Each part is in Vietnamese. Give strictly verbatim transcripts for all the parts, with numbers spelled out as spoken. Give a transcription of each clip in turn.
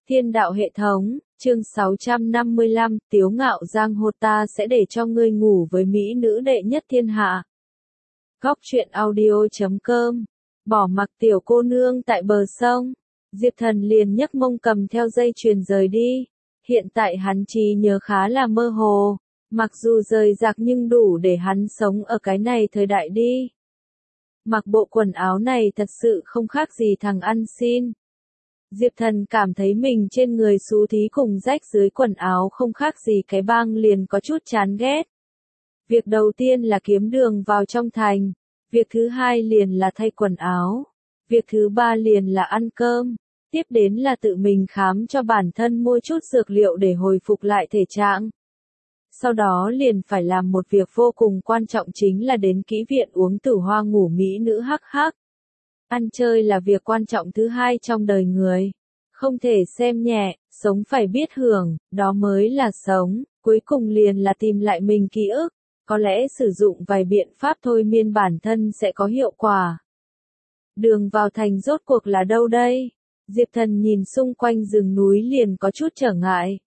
Thiên đạo hệ thống, chương sáu trăm năm mươi lăm, Tiếu ngạo giang hồ ta sẽ để cho ngươi ngủ với mỹ nữ đệ nhất thiên hạ. Góc truyện audio chấm com, bỏ mặc tiểu cô nương tại bờ sông, Diệp Thần liền nhấc mông cầm theo dây chuyền rời đi. Hiện tại hắn trí nhớ khá là mơ hồ, mặc dù rời rạc nhưng đủ để hắn sống ở cái này thời đại đi. Mặc bộ quần áo này thật sự không khác gì thằng ăn xin. Diệp Thần cảm thấy mình trên người xú thí cùng rách dưới quần áo không khác gì cái bang liền có chút chán ghét. Việc đầu tiên là kiếm đường vào trong thành, việc thứ hai liền là thay quần áo, việc thứ ba liền là ăn cơm, tiếp đến là tự mình khám cho bản thân mua chút dược liệu để hồi phục lại thể trạng. Sau đó liền phải làm một việc vô cùng quan trọng chính là đến kỹ viện uống tử hoa ngủ mỹ nữ hắc hắc. Ăn chơi là việc quan trọng thứ hai trong đời người. Không thể xem nhẹ, sống phải biết hưởng, đó mới là sống. Cuối cùng liền là tìm lại mình ký ức. Có lẽ sử dụng vài biện pháp thôi miên bản thân sẽ có hiệu quả. Đường vào thành rốt cuộc là đâu đây? Diệp Thần nhìn xung quanh rừng núi liền có chút trở ngại.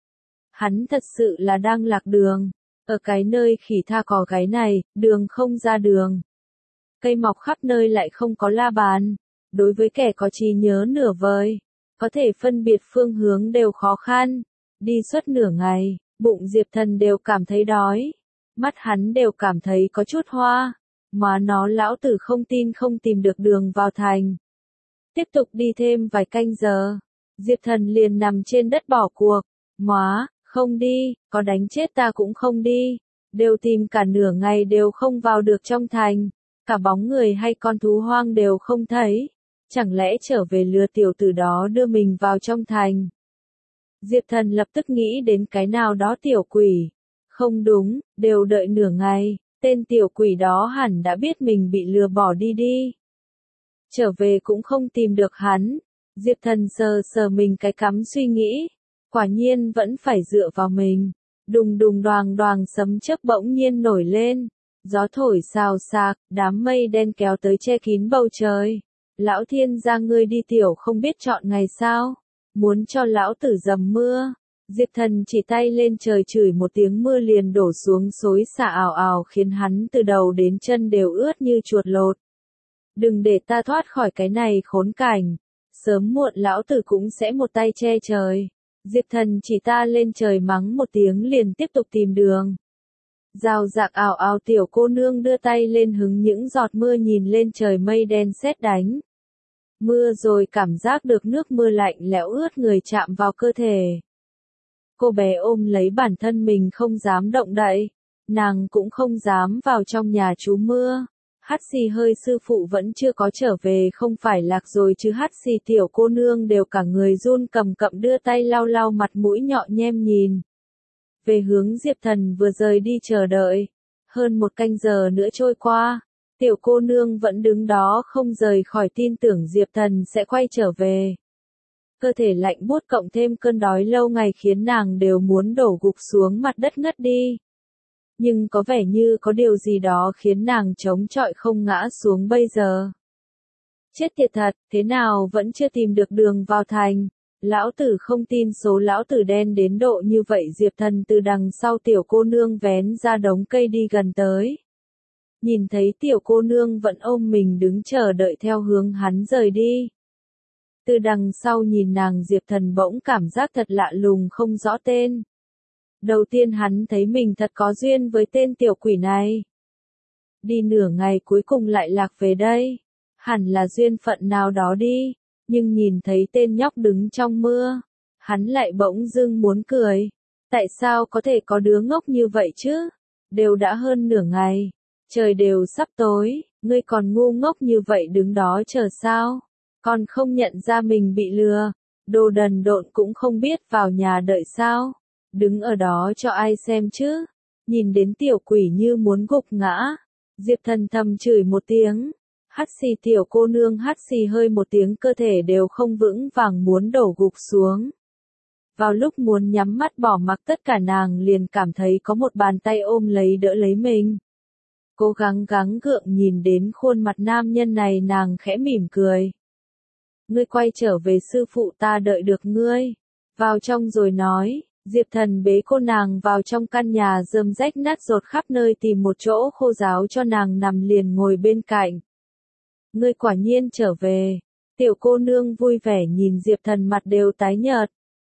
Hắn thật sự là đang lạc đường. Ở cái nơi khỉ tha cò gáy này, đường không ra đường. Cây mọc khắp nơi lại không có la bàn. Đối với kẻ có trí nhớ nửa vời, có thể phân biệt phương hướng đều khó khăn. Đi suốt nửa ngày, bụng Diệp Thần đều cảm thấy đói. Mắt hắn đều cảm thấy có chút hoa. Mà nó lão tử không tin không tìm được đường vào thành. Tiếp tục đi thêm vài canh giờ. Diệp Thần liền nằm trên đất bỏ cuộc. Móa, không đi, có đánh chết ta cũng không đi. Đều tìm cả nửa ngày đều không vào được trong thành. Cả bóng người hay con thú hoang đều không thấy. Chẳng lẽ trở về lừa tiểu tử đó đưa mình vào trong thành. Diệp Thần lập tức nghĩ đến cái nào đó tiểu quỷ. Không đúng, đều đợi nửa ngày, tên tiểu quỷ đó hẳn đã biết mình bị lừa bỏ đi đi. Trở về cũng không tìm được hắn. Diệp Thần sờ sờ mình cái cắm suy nghĩ. Quả nhiên vẫn phải dựa vào mình. Đùng đùng đoàng đoàng sấm chớp bỗng nhiên nổi lên. Gió thổi xào xạc, đám mây đen kéo tới che kín bầu trời. Lão thiên gia ngươi đi tiểu không biết chọn ngày sao. Muốn cho lão tử dầm mưa. Diệp Thần chỉ tay lên trời chửi một tiếng mưa liền đổ xuống xối xả ào ào khiến hắn từ đầu đến chân đều ướt như chuột lột. Đừng để ta thoát khỏi cái này khốn cảnh. Sớm muộn lão tử cũng sẽ một tay che trời. Diệp Thần chỉ ta lên trời mắng một tiếng liền tiếp tục tìm đường. Rào rạc ảo ảo tiểu cô nương đưa tay lên hứng những giọt mưa nhìn lên trời mây đen sét đánh. Mưa rồi cảm giác được nước mưa lạnh lẽo ướt người chạm vào cơ thể. Cô bé ôm lấy bản thân mình không dám động đậy. Nàng cũng không dám vào trong nhà trú mưa. Hắt xì hơi sư phụ vẫn chưa có trở về không phải lạc rồi chứ hắt xì tiểu cô nương đều cả người run cầm cậm đưa tay lau lau mặt mũi nhọ nhem nhìn. Về hướng Diệp Thần vừa rời đi chờ đợi. Hơn một canh giờ nữa trôi qua. Tiểu cô nương vẫn đứng đó không rời khỏi tin tưởng Diệp Thần sẽ quay trở về. Cơ thể lạnh buốt cộng thêm cơn đói lâu ngày khiến nàng đều muốn đổ gục xuống mặt đất ngất đi. Nhưng có vẻ như có điều gì đó khiến nàng chống chọi không ngã xuống bây giờ. Chết tiệt thật, thế nào vẫn chưa tìm được đường vào thành. Lão tử không tin số lão tử đen đến độ như vậy. Diệp Thần từ đằng sau tiểu cô nương vén ra đống cây đi gần tới. Nhìn thấy tiểu cô nương vẫn ôm mình đứng chờ đợi theo hướng hắn rời đi. Từ đằng sau nhìn nàng Diệp Thần bỗng cảm giác thật lạ lùng không rõ tên. Đầu tiên hắn thấy mình thật có duyên với tên tiểu quỷ này. Đi nửa ngày cuối cùng lại lạc về đây. Hẳn là duyên phận nào đó đi. Nhưng nhìn thấy tên nhóc đứng trong mưa. Hắn lại bỗng dưng muốn cười. Tại sao có thể có đứa ngốc như vậy chứ? Đều đã hơn nửa ngày. Trời đều sắp tối. Ngươi còn ngu ngốc như vậy đứng đó chờ sao? Còn không nhận ra mình bị lừa. Đồ đần độn cũng không biết vào nhà đợi sao? Đứng ở đó cho ai xem chứ? Nhìn đến tiểu quỷ như muốn gục ngã. Diệp Thần thầm chửi một tiếng. Hắt xì tiểu cô nương hắt xì hơi một tiếng cơ thể đều không vững vàng muốn đổ gục xuống. Vào lúc muốn nhắm mắt bỏ mặc tất cả nàng liền cảm thấy có một bàn tay ôm lấy đỡ lấy mình. Cố gắng gắng gượng nhìn đến khuôn mặt nam nhân này nàng khẽ mỉm cười. ngươi quay trở về sư phụ ta đợi được ngươi. Vào trong rồi nói, Diệp Thần bế cô nàng vào trong căn nhà rơm rách nát rột khắp nơi tìm một chỗ khô ráo cho nàng nằm liền ngồi bên cạnh. Ngươi quả nhiên trở về. Tiểu cô nương vui vẻ nhìn Diệp Thần mặt đều tái nhợt.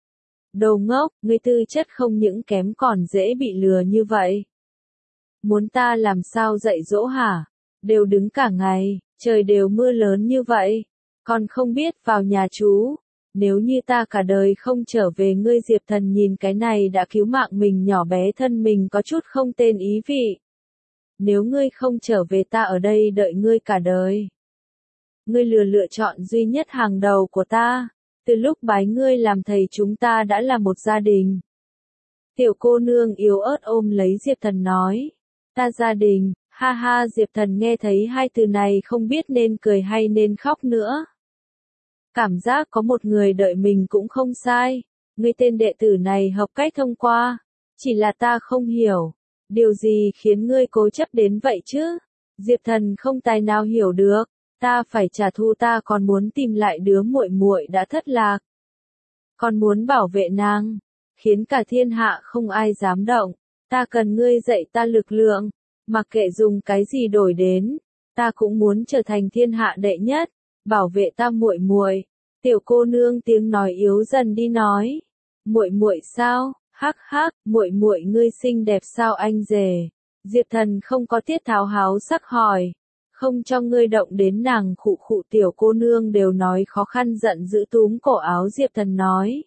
Đồ ngốc, ngươi tư chất không những kém còn dễ bị lừa như vậy. Muốn ta làm sao dạy dỗ hả? Đều đứng cả ngày, trời đều mưa lớn như vậy. Còn không biết vào nhà chú. Nếu như ta cả đời không trở về ngươi Diệp Thần nhìn cái này đã cứu mạng mình nhỏ bé thân mình có chút không tên ý vị. Nếu ngươi không trở về ta ở đây đợi ngươi cả đời. Ngươi lừa lựa chọn duy nhất hàng đầu của ta. Từ lúc bái ngươi làm thầy chúng ta đã là một gia đình. Tiểu cô nương yếu ớt ôm lấy Diệp Thần nói. Ta gia đình, ha ha Diệp Thần nghe thấy hai từ này không biết nên cười hay nên khóc nữa. Cảm giác có một người đợi mình cũng không sai. Ngươi tên đệ tử này học cách thông qua. Chỉ là ta không hiểu. Điều gì khiến ngươi cố chấp đến vậy chứ? Diệp Thần không tài nào hiểu được. Ta phải trả thù ta còn muốn tìm lại đứa muội muội đã thất lạc. Còn muốn bảo vệ nàng. Khiến cả thiên hạ không ai dám động. Ta cần ngươi dạy ta lực lượng. Mặc kệ dùng cái gì đổi đến. Ta cũng muốn trở thành thiên hạ đệ nhất. Bảo vệ ta muội muội. Tiểu cô nương tiếng nói yếu dần đi nói. Muội muội sao? Hắc hắc, muội muội ngươi xinh đẹp sao anh rể? Diệp Thần không có tiết tháo háo sắc hỏi. Không cho ngươi động đến nàng khụ khụ tiểu cô nương đều nói khó khăn giận giữ túm cổ áo Diệp Thần nói.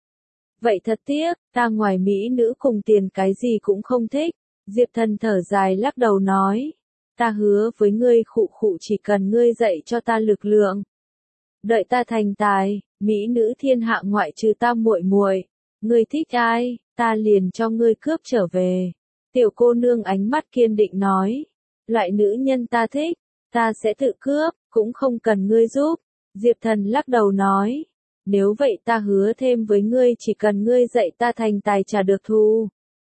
Vậy thật tiếc, ta ngoài mỹ nữ cùng tiền cái gì cũng không thích. Diệp Thần thở dài lắc đầu nói. Ta hứa với ngươi khụ khụ chỉ cần ngươi dạy cho ta lực lượng. Đợi ta thành tài, mỹ nữ thiên hạ ngoại trừ ta muội muội, ngươi thích ai, ta liền cho ngươi cướp trở về. Tiểu cô nương ánh mắt kiên định nói, loại nữ nhân ta thích, ta sẽ tự cướp, cũng không cần ngươi giúp. Diệp Thần lắc đầu nói, nếu vậy ta hứa thêm với ngươi chỉ cần ngươi dạy ta thành tài trả được thù.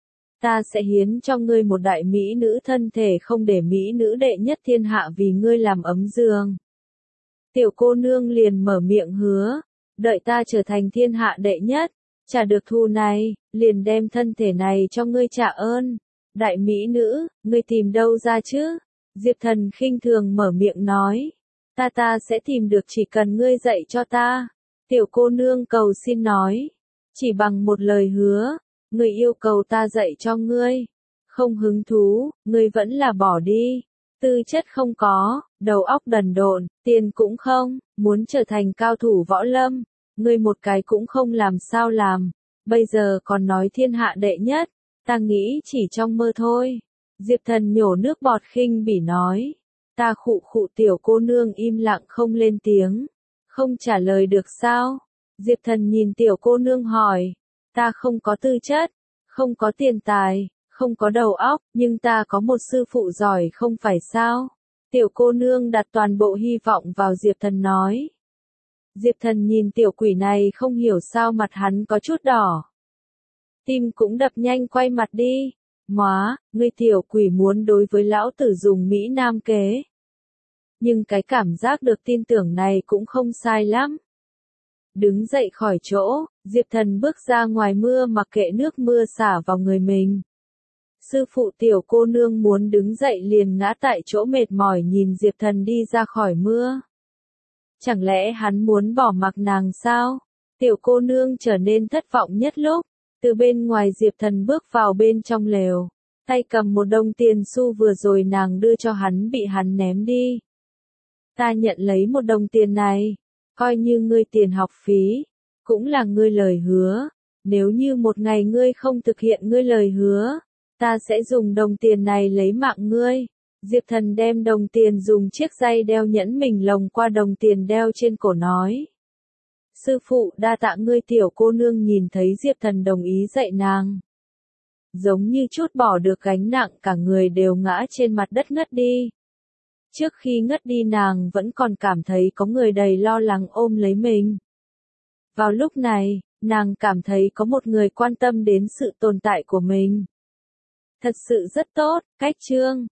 Ta sẽ hiến cho ngươi một đại mỹ nữ thân thể không để mỹ nữ đệ nhất thiên hạ vì ngươi làm ấm giường. Tiểu cô nương liền mở miệng hứa, đợi ta trở thành thiên hạ đệ nhất, trả được thù này, liền đem thân thể này cho ngươi trả ơn. Đại mỹ nữ, ngươi tìm đâu ra chứ? Diệp Thần khinh thường mở miệng nói, ta ta sẽ tìm được chỉ cần ngươi dạy cho ta. Tiểu cô nương cầu xin nói, chỉ bằng một lời hứa, ngươi yêu cầu ta dạy cho ngươi. Không hứng thú, ngươi vẫn là bỏ đi. Tư chất không có, đầu óc đần độn, tiền cũng không, muốn trở thành cao thủ võ lâm, ngươi một cái cũng không làm sao làm, bây giờ còn nói thiên hạ đệ nhất, ta nghĩ chỉ trong mơ thôi. Diệp Thần nhổ nước bọt khinh bỉ nói, ta khụ khụ tiểu cô nương im lặng không lên tiếng, không trả lời được sao? Diệp Thần nhìn tiểu cô nương hỏi, ta không có tư chất, không có tiền tài. Không có đầu óc, nhưng ta có một sư phụ giỏi không phải sao? Tiểu cô nương đặt toàn bộ hy vọng vào Diệp Thần nói. Diệp Thần nhìn tiểu quỷ này không hiểu sao mặt hắn có chút đỏ. Tim cũng đập nhanh quay mặt đi. Móa, ngươi tiểu quỷ muốn đối với lão tử dùng Mỹ Nam kế. Nhưng cái cảm giác được tin tưởng này cũng không sai lắm. Đứng dậy khỏi chỗ, Diệp Thần bước ra ngoài mưa mặc kệ nước mưa xả vào người mình. Sư phụ tiểu cô nương muốn đứng dậy liền ngã tại chỗ mệt mỏi nhìn Diệp Thần đi ra khỏi mưa. Chẳng lẽ hắn muốn bỏ mặc nàng sao? Tiểu cô nương trở nên thất vọng nhất lúc, từ bên ngoài Diệp Thần bước vào bên trong lều, tay cầm một đồng tiền xu vừa rồi nàng đưa cho hắn bị hắn ném đi. Ta nhận lấy một đồng tiền này, coi như ngươi tiền học phí, cũng là ngươi lời hứa, nếu như một ngày ngươi không thực hiện ngươi lời hứa, ta sẽ dùng đồng tiền này lấy mạng ngươi. Diệp Thần đem đồng tiền dùng chiếc dây đeo nhẫn mình lồng qua đồng tiền đeo trên cổ nói. Sư phụ đa tạ ngươi tiểu cô nương nhìn thấy Diệp Thần đồng ý dạy nàng. Giống như chút bỏ được gánh nặng cả người đều ngã trên mặt đất ngất đi. Trước khi ngất đi nàng vẫn còn cảm thấy có người đầy lo lắng ôm lấy mình. Vào lúc này, nàng cảm thấy có một người quan tâm đến sự tồn tại của mình. Thật sự rất tốt, cách chương.